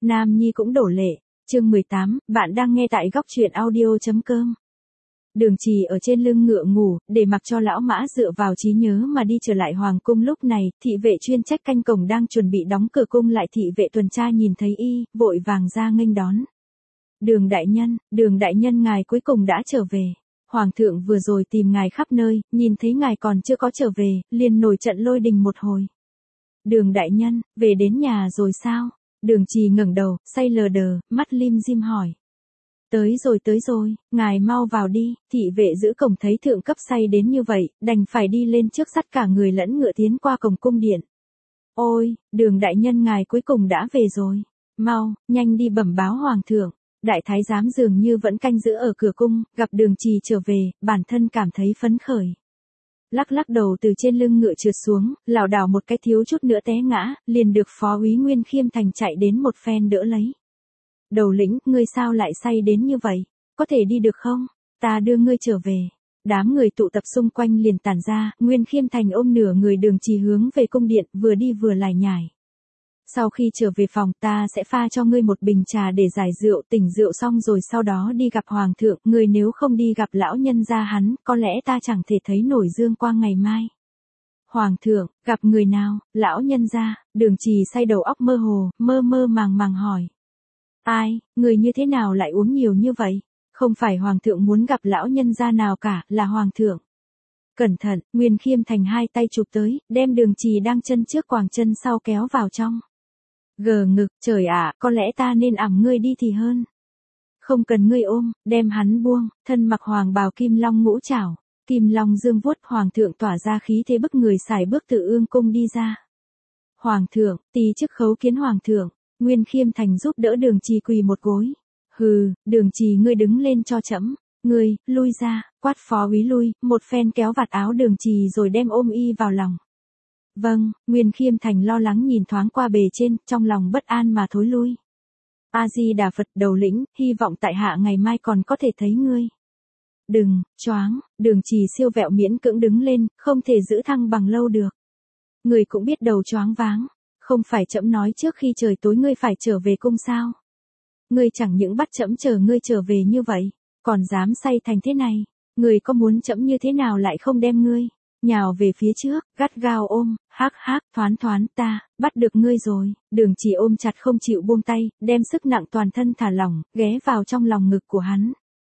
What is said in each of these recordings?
Nam Nhi cũng đổ lệ. Chương 18, bạn đang nghe tại góc truyện audio.com. Đường Trì ở trên lưng ngựa ngủ, để mặc cho lão mã dựa vào trí nhớ mà đi trở lại hoàng cung. Lúc này, thị vệ chuyên trách canh cổng đang chuẩn bị đóng cửa cung lại. Thị vệ tuần tra nhìn thấy y, vội vàng ra nghênh đón. Đường đại nhân ngài cuối cùng đã trở về. Hoàng thượng vừa rồi tìm ngài khắp nơi, nhìn thấy ngài còn chưa có trở về, liền nổi trận lôi đình một hồi. Đường đại nhân, về đến nhà rồi sao? Đường Trì ngẩng đầu, say lờ đờ, mắt lim dim hỏi. Tới rồi, ngài mau vào đi. Thị vệ giữ cổng thấy thượng cấp say đến như vậy, đành phải đi lên trước dắt cả người lẫn ngựa tiến qua cổng cung điện. Ôi, đường đại nhân ngài cuối cùng đã về rồi. Mau, nhanh đi bẩm báo hoàng thượng. Đại thái giám dường như vẫn canh giữ ở cửa cung, gặp Đường Trì trở về, bản thân cảm thấy phấn khởi. Lắc đầu từ trên lưng ngựa trượt xuống, lảo đảo một cái thiếu chút nữa té ngã, liền được phó úy Nguyên Khiêm Thành chạy đến một phen đỡ lấy. Đầu lĩnh, ngươi sao lại say đến như vậy? Có thể đi được không? Ta đưa ngươi trở về. Đám người tụ tập xung quanh liền tản ra, Nguyên Khiêm Thành ôm nửa người Đường Trì hướng về cung điện, vừa đi vừa lải nhải. Sau khi trở về phòng ta sẽ pha cho ngươi một bình trà để giải rượu, tỉnh rượu xong rồi sau đó đi gặp hoàng thượng, ngươi nếu không đi gặp lão nhân gia hắn, có lẽ ta chẳng thể thấy nổi dương quang ngày mai. Hoàng thượng, gặp người nào? Lão nhân gia. Đường Trì say đầu óc mơ hồ, mơ màng hỏi. Ai, người như thế nào lại uống nhiều như vậy? Không phải hoàng thượng muốn gặp lão nhân gia nào cả, là hoàng thượng. Cẩn thận, Nguyên Khiêm Thành hai tay chụp tới, đem Đường Trì đang chân trước quàng chân sau kéo vào trong. Gờ ngực, trời ạ, có lẽ ta nên ẵm ngươi đi thì hơn. Không cần ngươi ôm, đem hắn buông, thân mặc hoàng bào kim long ngũ trảo, kim long dương vuốt, hoàng thượng tỏa ra khí thế bức người xài bước từ ương cung đi ra. Hoàng thượng, tỳ chức khấu kiến hoàng thượng. Nguyên Khiêm Thành giúp đỡ Đường Trì quỳ một gối. Hừ, Đường Trì ngươi đứng lên cho trẫm. Ngươi, lui ra, quát phó úy lui, một phen kéo vạt áo Đường Trì rồi đem ôm y vào lòng. Vâng, Nguyên Khiêm Thành lo lắng nhìn thoáng qua bề trên, trong lòng bất an mà thối lui. A-di-đà Phật, đầu lĩnh, hy vọng tại hạ ngày mai còn có thể thấy ngươi. Đừng, choáng, Đường Trì siêu vẹo miễn cưỡng đứng lên, không thể giữ thăng bằng lâu được. Ngươi cũng biết đầu choáng váng, không phải trẫm nói trước khi trời tối ngươi phải trở về cung sao? Ngươi chẳng những bắt trẫm chờ ngươi trở về như vậy, còn dám say thành thế này, ngươi có muốn trẫm như thế nào lại không đem ngươi nhào về phía trước, gắt gao ôm, thoán, ta, bắt được ngươi rồi. Đường Trì ôm chặt không chịu buông tay, đem sức nặng toàn thân thả lỏng, ghé vào trong lòng ngực của hắn.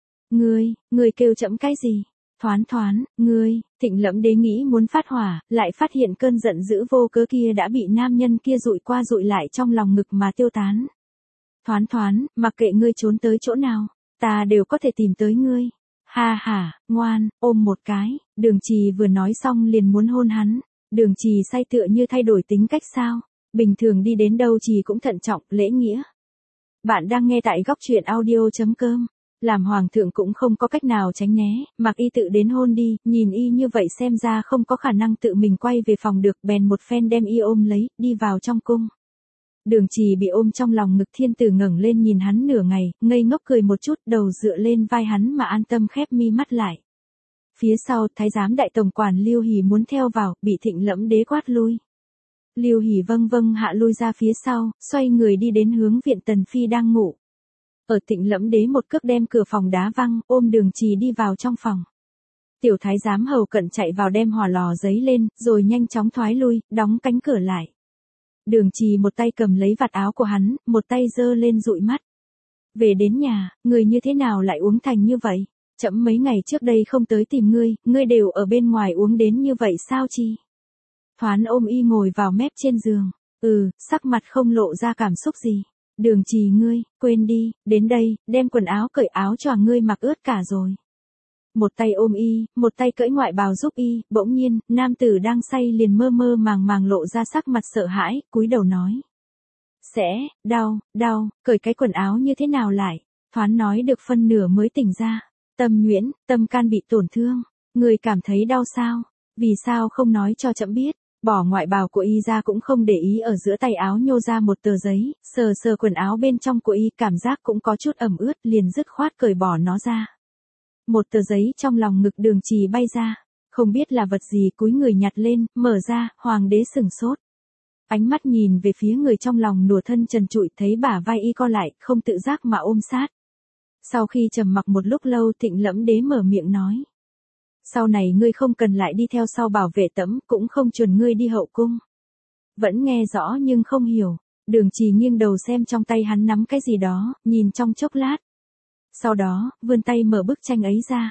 Ngươi kêu trẫm cái gì? Thoán, ngươi. Thịnh Lẫm Đế nghĩ muốn phát hỏa, lại phát hiện cơn giận dữ vô cớ kia đã bị nam nhân kia dụi qua dụi lại trong lòng ngực mà tiêu tán. Thoán, mặc kệ ngươi trốn tới chỗ nào, ta đều có thể tìm tới ngươi. Ha, ngoan, ôm một cái. Đường Trì vừa nói xong liền muốn hôn hắn. Đường Trì say tựa như thay đổi tính cách sao? Bình thường đi đến đâu Trì cũng thận trọng, lễ nghĩa. Bạn đang nghe tại góc truyện audio.com. Làm hoàng thượng cũng không có cách nào tránh né, mặc y tự đến hôn đi, nhìn y như vậy xem ra không có khả năng tự mình quay về phòng được, bèn một phen đem y ôm lấy, đi vào trong cung. Đường Trì bị ôm trong lòng ngực thiên tử ngẩng lên nhìn hắn nửa ngày, ngây ngốc cười một chút, đầu dựa lên vai hắn mà an tâm khép mi mắt lại. Phía sau, thái giám đại tổng quản Lưu Hỉ muốn theo vào, bị Thịnh Lẫm Đế quát lui. Lưu Hỉ vâng hạ lui ra phía sau, xoay người đi đến hướng viện Tần Phi đang ngủ. Ở Thịnh Lẫm Đế một cước đem cửa phòng đá văng, ôm Đường Trì đi vào trong phòng. Tiểu thái giám hầu cận chạy vào đem hỏa lò giấy lên, rồi nhanh chóng thoái lui, đóng cánh cửa lại. Đường Trì một tay cầm lấy vạt áo của hắn, một tay giơ lên dụi mắt. Về đến nhà, người như thế nào lại uống thành như vậy? Trẫm mấy ngày trước đây không tới tìm ngươi đều ở bên ngoài uống đến như vậy sao chi? Thoán ôm y ngồi vào mép trên giường. Sắc mặt không lộ ra cảm xúc gì. Đường Trì ngươi, quên đi, đến đây, đem quần áo cởi áo choàng ngươi mặc ướt cả rồi. Một tay ôm y, một tay cởi ngoại bào giúp y, bỗng nhiên, nam tử đang say liền mơ màng lộ ra sắc mặt sợ hãi, cúi đầu nói. Đau, cởi cái quần áo như thế nào lại? Thoán nói được phân nửa mới tỉnh ra. Tâm nhuyễn, tâm can bị tổn thương. Người cảm thấy đau sao? Vì sao không nói cho trẫm biết? Bỏ ngoại bào của y ra cũng không để ý, ở giữa tay áo nhô ra một tờ giấy, sờ quần áo bên trong của y, cảm giác cũng có chút ẩm ướt, liền dứt khoát cởi bỏ nó ra. Một tờ giấy trong lòng ngực Đường Trì bay ra, không biết là vật gì, cúi người nhặt lên, mở ra, hoàng đế sửng sốt. Ánh mắt nhìn về phía người trong lòng nùa thân trần trụi, thấy bả vai y co lại, không tự giác mà ôm sát. Sau khi trầm mặc một lúc lâu, Thịnh Lẫm Đế mở miệng nói. Sau này ngươi không cần lại đi theo sau bảo vệ Tẫm, cũng không chuẩn ngươi đi hậu cung. Vẫn nghe rõ nhưng không hiểu. Đường Trì nghiêng đầu xem trong tay hắn nắm cái gì đó, nhìn trong chốc lát. Sau đó, vươn tay mở bức tranh ấy ra.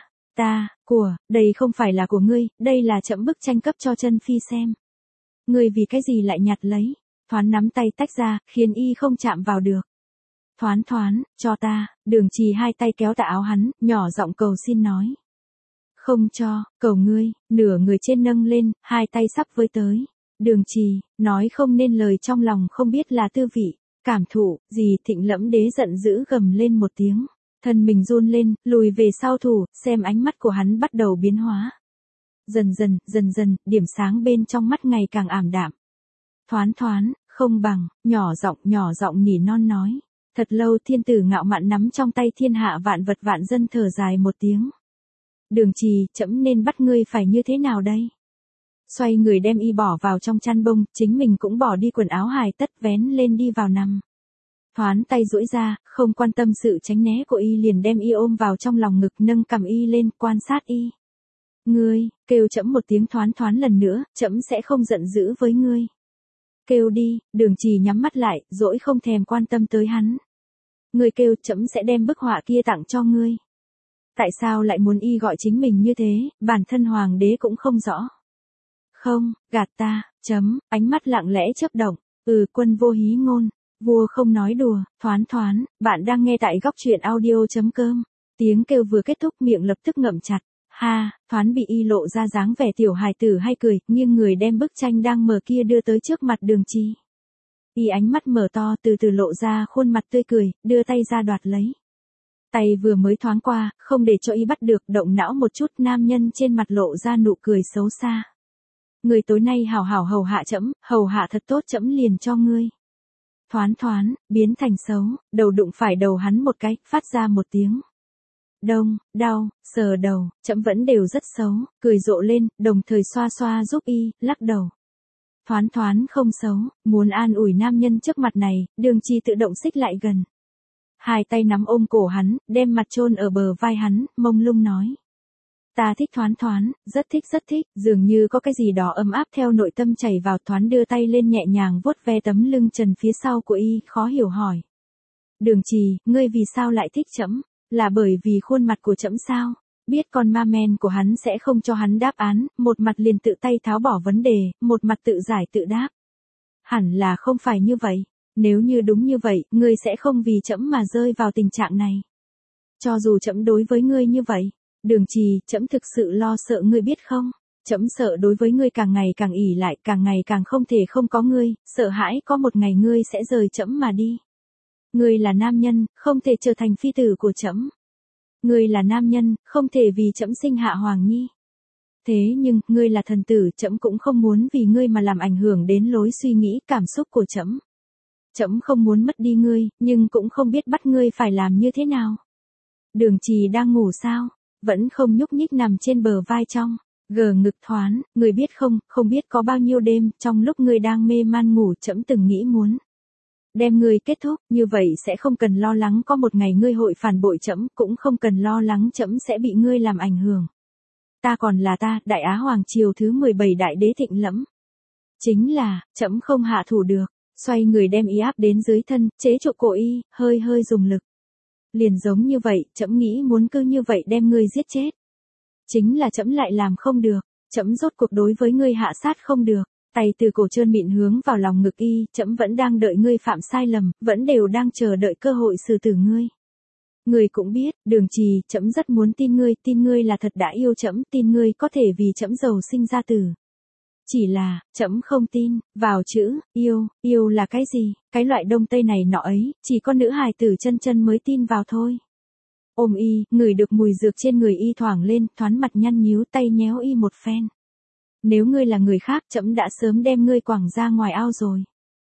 Đây không phải là của ngươi, đây là trẫm bức tranh cấp cho Chân Phi xem. Ngươi vì cái gì lại nhặt lấy? Thoán nắm tay tách ra, khiến y không chạm vào được. Thoán, cho ta. Đường Trì hai tay kéo tà áo hắn, nhỏ giọng cầu xin nói. Không cho, cầu ngươi. Nửa người trên nâng lên, hai tay sắp với tới. Đường Trì, nói không nên lời, trong lòng không biết là tư vị, cảm thụ gì. Thịnh Lẫm Đế giận dữ gầm lên một tiếng, thân mình run lên, lùi về sau thủ, xem ánh mắt của hắn bắt đầu biến hóa. Dần dần, điểm sáng bên trong mắt ngày càng ảm đạm. Thoán, không bằng, nhỏ giọng nỉ non nói. Thật lâu thiên tử ngạo mạn nắm trong tay thiên hạ vạn vật vạn dân thở dài một tiếng. Đường Trì, trẫm nên bắt ngươi phải như thế nào đây? Xoay người đem y bỏ vào trong chăn bông, chính mình cũng bỏ đi quần áo hài tất, vén lên đi vào nằm. Thoán tay duỗi ra, không quan tâm sự tránh né của y, liền đem y ôm vào trong lòng ngực, nâng cằm y lên, quan sát y. Ngươi, kêu trẫm một tiếng thoán lần nữa, trẫm sẽ không giận dữ với ngươi. Kêu đi. Đường Trì nhắm mắt lại, dỗi không thèm quan tâm tới hắn. Ngươi kêu, trẫm sẽ đem bức họa kia tặng cho ngươi. Tại sao lại muốn y gọi chính mình như thế, bản thân hoàng đế cũng không rõ. Không, gạt ta, ánh mắt lặng lẽ chớp động. Quân vô hí ngôn, vua không nói đùa. Thoán, bạn đang nghe tại góc truyện audio.com. Tiếng kêu vừa kết thúc, miệng lập tức ngậm chặt. Thoán bị y lộ ra dáng vẻ tiểu hài tử hay cười, nghiêng người đem bức tranh đang mở kia đưa tới trước mặt Đường Trì. Y ánh mắt mở to, từ từ lộ ra khuôn mặt tươi cười, đưa tay ra đoạt lấy. Tay vừa mới thoáng qua, không để cho y bắt được, động não một chút, nam nhân trên mặt lộ ra nụ cười xấu xa. Người tối nay hảo hảo hầu hạ trẫm, hầu hạ thật tốt, trẫm liền cho ngươi. Thoán, biến thành xấu, đầu đụng phải đầu hắn một cái, phát ra một tiếng. Đông, đau, sờ đầu, trẫm vẫn đều rất xấu, cười rộ lên, đồng thời xoa xoa giúp y, lắc đầu. Thoán không xấu, muốn an ủi nam nhân trước mặt này, Đường Trì tự động xích lại gần. Hai tay nắm ôm cổ hắn, đem mặt chôn ở bờ vai hắn, mông lung nói. Ta thích Thoán, rất thích, dường như có cái gì đó ấm áp theo nội tâm chảy vào. Thoán đưa tay lên nhẹ nhàng vuốt ve tấm lưng trần phía sau của y, khó hiểu hỏi. Đường Trì, ngươi vì sao lại thích trẫm? Là bởi vì khuôn mặt của trẫm sao? Biết con ma men của hắn sẽ không cho hắn đáp án, một mặt liền tự tay tháo bỏ vấn đề, một mặt tự giải tự đáp. Hẳn là không phải như vậy. Nếu như đúng như vậy, ngươi sẽ không vì trẫm mà rơi vào tình trạng này. Cho dù trẫm đối với ngươi như vậy, Đường Trì, trẫm thực sự lo sợ ngươi biết không? Trẫm sợ đối với ngươi càng ngày càng ỷ lại, càng ngày càng không thể không có ngươi, sợ hãi có một ngày ngươi sẽ rời trẫm mà đi. Ngươi là nam nhân, không thể trở thành phi tử của trẫm. Ngươi là nam nhân, không thể vì trẫm sinh hạ hoàng nhi. Thế nhưng, ngươi là thần tử, trẫm cũng không muốn vì ngươi mà làm ảnh hưởng đến lối suy nghĩ, cảm xúc của trẫm. Trẫm không muốn mất đi ngươi, nhưng cũng không biết bắt ngươi phải làm như thế nào. Đường Trì đang ngủ sao? Vẫn không nhúc nhích nằm trên bờ vai trong. Gờ ngực Thoán, ngươi biết không biết có bao nhiêu đêm, trong lúc ngươi đang mê man ngủ, trẫm từng nghĩ muốn đem ngươi kết thúc, như vậy sẽ không cần lo lắng có một ngày ngươi hội phản bội trẫm, cũng không cần lo lắng trẫm sẽ bị ngươi làm ảnh hưởng. Ta còn là ta, Đại Á Hoàng Triều thứ 17 Đại Đế Thịnh Lẫm. Chính là, trẫm không hạ thủ được. Xoay người đem y áp đến dưới thân, chế trụ cổ y, hơi dùng lực. Liền giống như vậy, trẫm nghĩ muốn cứ như vậy đem ngươi giết chết. Chính là trẫm lại làm không được, trẫm rốt cuộc đối với ngươi hạ sát không được. Tay từ cổ trơn mịn hướng vào lòng ngực y, trẫm vẫn đang đợi ngươi phạm sai lầm, vẫn đều đang chờ đợi cơ hội xử tử ngươi. Ngươi cũng biết, Đường Trì, trẫm rất muốn tin ngươi là thật đã yêu trẫm, tin ngươi có thể vì trẫm giàu sinh ra tử. Chỉ là, trẫm không tin, vào chữ, yêu là cái gì, cái loại đông tây này nọ ấy, chỉ có nữ hài tử chân mới tin vào thôi. Ôm y, ngửi được mùi dược trên người y thoảng lên, Thoán mặt nhăn nhíu, tay nhéo y một phen. Nếu ngươi là người khác, trẫm đã sớm đem ngươi quẳng ra ngoài ao rồi.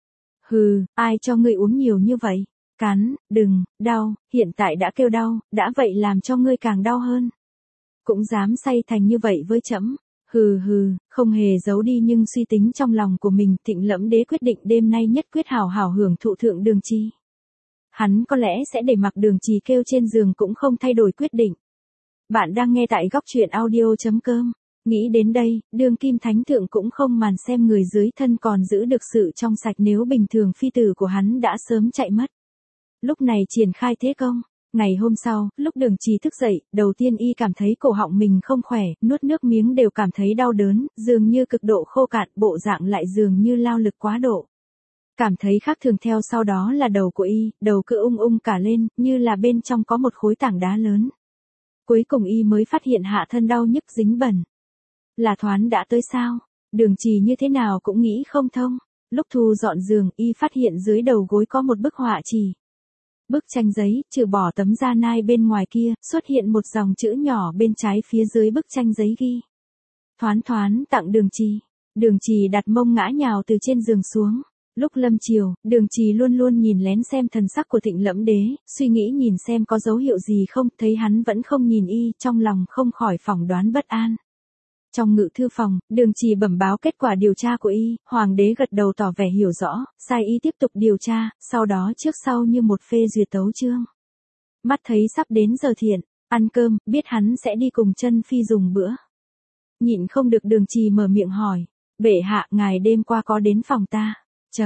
Hừ, ai cho ngươi uống nhiều như vậy? Cắn, đừng, đau, hiện tại đã kêu đau, đã vậy làm cho ngươi càng đau hơn. Cũng dám say thành như vậy với trẫm. Hừ hừ, không hề giấu đi nhưng suy tính trong lòng của mình, Thịnh Lẫm Đế quyết định đêm nay nhất quyết hảo hảo hưởng thụ thượng Đường Trì. Hắn có lẽ sẽ để mặc Đường Trì kêu trên giường cũng không thay đổi quyết định. Bạn đang nghe tại góc truyện audio.com. Nghĩ đến đây, đương kim thánh thượng cũng không màn xem người dưới thân còn giữ được sự trong sạch, nếu bình thường phi tử của hắn đã sớm chạy mất. Lúc này triển khai thế công. Ngày hôm sau, lúc Đường Trì thức dậy, đầu tiên y cảm thấy cổ họng mình không khỏe, nuốt nước miếng đều cảm thấy đau đớn, dường như cực độ khô cạn, bộ dạng lại dường như lao lực quá độ. Cảm thấy khác thường theo sau đó là đầu của y, đầu cứ ung ung cả lên, như là bên trong có một khối tảng đá lớn. Cuối cùng y mới phát hiện hạ thân đau nhức dính bẩn. Là Thoán đã tới sao? Đường Trì như thế nào cũng nghĩ không thông. Lúc thu dọn giường, y phát hiện dưới đầu gối có một bức họa chỉ. Bức tranh giấy, trừ bỏ tấm da nai bên ngoài kia, xuất hiện một dòng chữ nhỏ bên trái phía dưới bức tranh giấy ghi. Thoán Thoán tặng Đường Trì. Đường Trì đặt mông ngã nhào từ trên giường xuống. Lúc lâm chiều, Đường Trì luôn luôn nhìn lén xem thần sắc của Thịnh Lẫm Đế, suy nghĩ nhìn xem có dấu hiệu gì không, thấy hắn vẫn không nhìn y, trong lòng không khỏi phỏng đoán bất an. Trong ngự thư phòng, Đường Trì bẩm báo kết quả điều tra của y, hoàng đế gật đầu tỏ vẻ hiểu rõ, sai y tiếp tục điều tra, sau đó trước sau như một phê duyệt tấu chương. Mắt thấy sắp đến giờ thiện, ăn cơm, biết hắn sẽ đi cùng chân phi dùng bữa. Nhịn không được Đường Trì mở miệng hỏi, bệ hạ ngài đêm qua có đến phòng ta?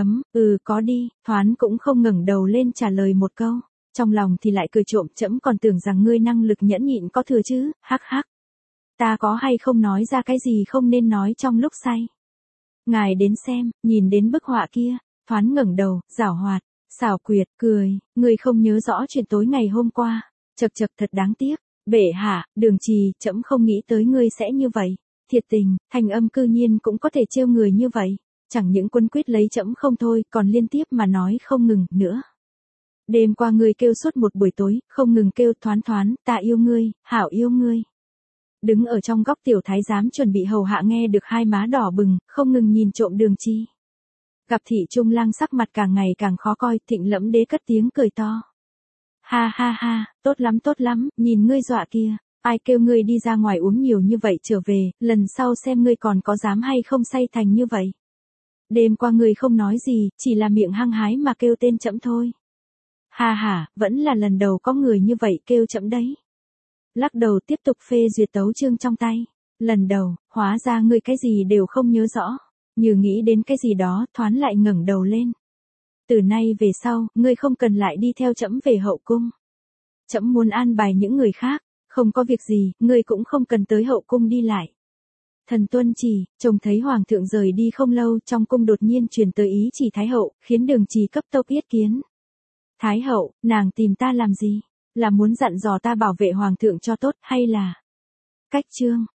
Có đi, Thoán cũng không ngẩng đầu lên trả lời một câu, trong lòng thì lại cười trộm, trẫm còn tưởng rằng ngươi năng lực nhẫn nhịn có thừa chứ, hắc hắc. Ta có hay không nói ra cái gì không nên nói trong lúc say? Ngài đến xem, nhìn đến bức họa kia, Thoán ngẩng đầu, giảo hoạt, xảo quyệt, cười, ngươi không nhớ rõ chuyện tối ngày hôm qua, chậc chậc thật đáng tiếc, bệ hạ, Đường Trì, trẫm không nghĩ tới ngươi sẽ như vậy, thiệt tình, thanh âm cư nhiên cũng có thể trêu người như vậy. Chẳng những quân quyết lấy trẫm không thôi, còn liên tiếp mà nói không ngừng nữa. Đêm qua ngươi kêu suốt một buổi tối, không ngừng kêu Thoán Thoán, ta yêu ngươi, hảo yêu ngươi. Đứng ở trong góc tiểu thái giám chuẩn bị hầu hạ nghe được hai má đỏ bừng, không ngừng nhìn trộm Đường Trì. Gặp Thị Trung Lang sắc mặt càng ngày càng khó coi, Thịnh Lẫm Đế cất tiếng cười to. Ha ha ha, tốt lắm, nhìn ngươi dọa kia, ai kêu ngươi đi ra ngoài uống nhiều như vậy trở về, lần sau xem ngươi còn có dám hay không say thành như vậy. Đêm qua ngươi không nói gì, chỉ là miệng hăng hái mà kêu tên trẫm thôi. Ha ha, vẫn là lần đầu có người như vậy kêu trẫm đấy. Lắc đầu tiếp tục phê duyệt tấu chương trong tay. Lần đầu, hóa ra ngươi cái gì đều không nhớ rõ. Như nghĩ đến cái gì đó, Thoán lại ngẩng đầu lên. Từ nay về sau, ngươi không cần lại đi theo trẫm về hậu cung. Trẫm muốn an bài những người khác, không có việc gì, ngươi cũng không cần tới hậu cung đi lại. Thần tuân chỉ, trông thấy hoàng thượng rời đi không lâu, trong cung đột nhiên truyền tới ý chỉ Thái hậu, khiến Đường Trì cấp tốc yết kiến. Thái hậu, nàng tìm ta làm gì? Là muốn dặn dò ta bảo vệ hoàng thượng cho tốt, hay là cách chương?